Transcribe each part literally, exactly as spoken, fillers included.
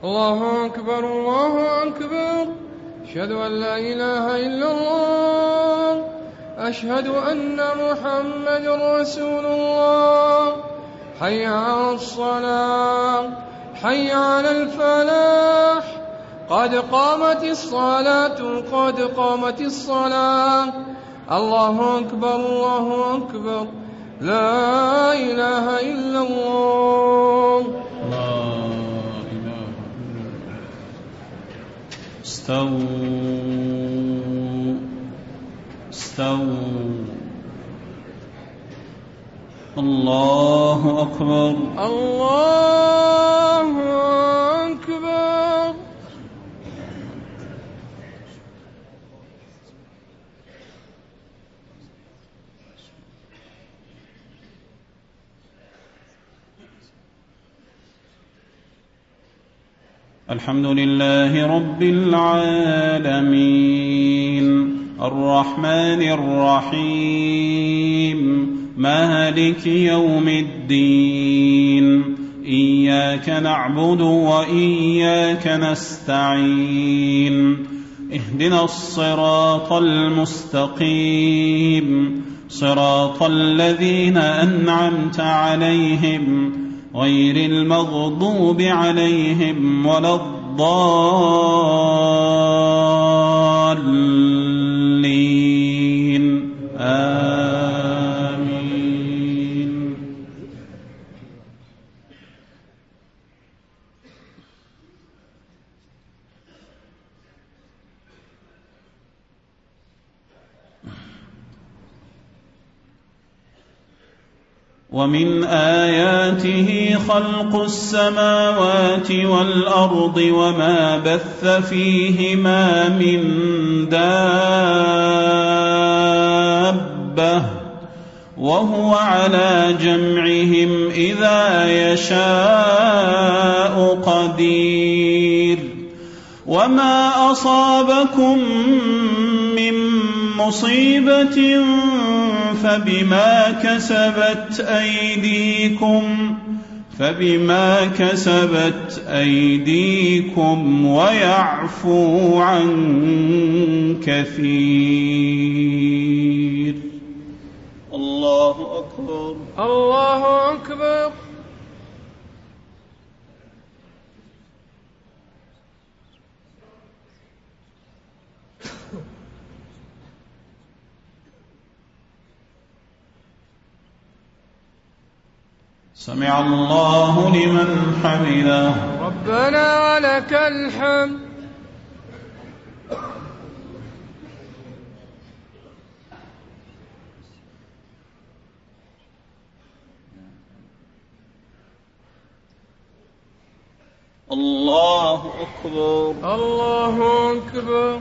الله أكبر الله أكبر. أشهد أن لا إله إلا الله. أشهد أن محمد رسول الله. حي على الصلاة حي على الفلاح. قد قامت الصلاة قد قامت الصلاة. الله أكبر الله أكبر. لا إله إلا الله. لا إله إلا الله. استووا استووا. الله أكبر الله أكبر. الحمد لله رب العالمين الرحمن الرحيم مالك يوم الدين إياك نعبد وإياك نستعين اهدنا الصراط المستقيم صراط الذين أنعمت عليهم غير المغضوب عليهم ولا الضالين آمين. ومن آياته خلق السماوات والأرض وما بث فيهما من دابة وهو على جمعهم إذا يشاء قدير. وما أصابكم من مصيبة فبما كسبت أيديكم فبما كسبت أيديكم ويعفو عن كثير. الله أكبر الله أكبر. سمع الله لمن حمده. ربنا ولك الحمد. الله أكبر الله أكبر.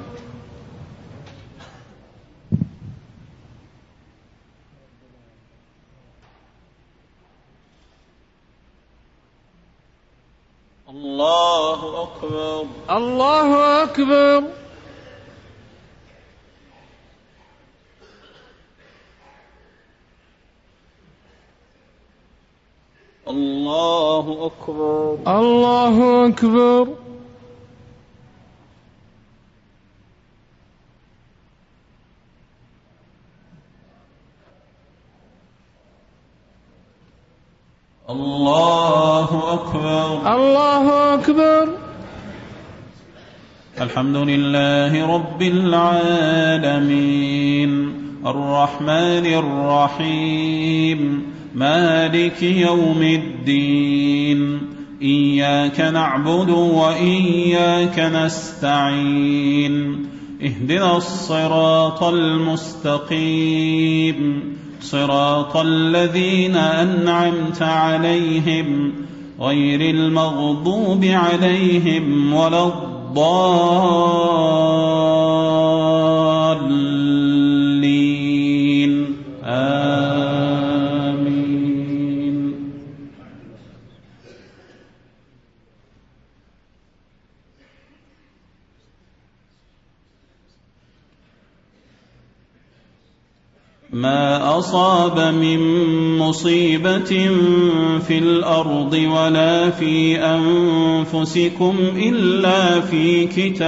الله أكبر الله أكبر. الله أكبر الله أكبر. الله أكبر الله أكبر. الحمد لله رب العالمين الرحمن الرحيم مالك يوم الدين إياك نعبد وإياك نستعين اهدنا الصراط المستقيم صراط الذين أنعمت عليهم غير المغضوب عليهم ولا الضالين آمين. ما أصاب من مصيبة في الأرض ولا في أنفسكم إلا في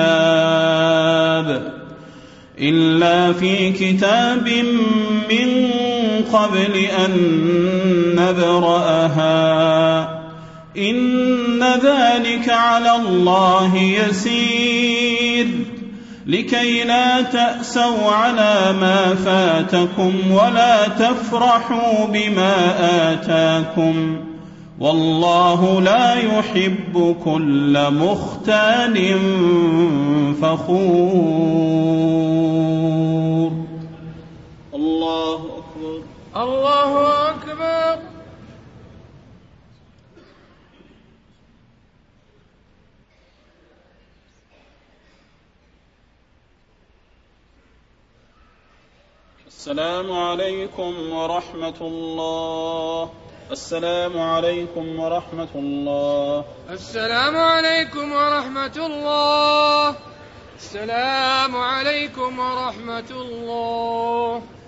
كتاب إلا في كتاب من قبل أن نبرأها إن ذلك على الله يسير لكي لا تأسوا على ما فاتكم ولا تفرحوا بما آتاكم والله لا يحب كل مختال فخور. الله أكبر. الله أكبر. السلام عليكم ورحمة الله. السلام عليكم ورحمة الله. السلام عليكم ورحمة الله. السلام عليكم ورحمة الله.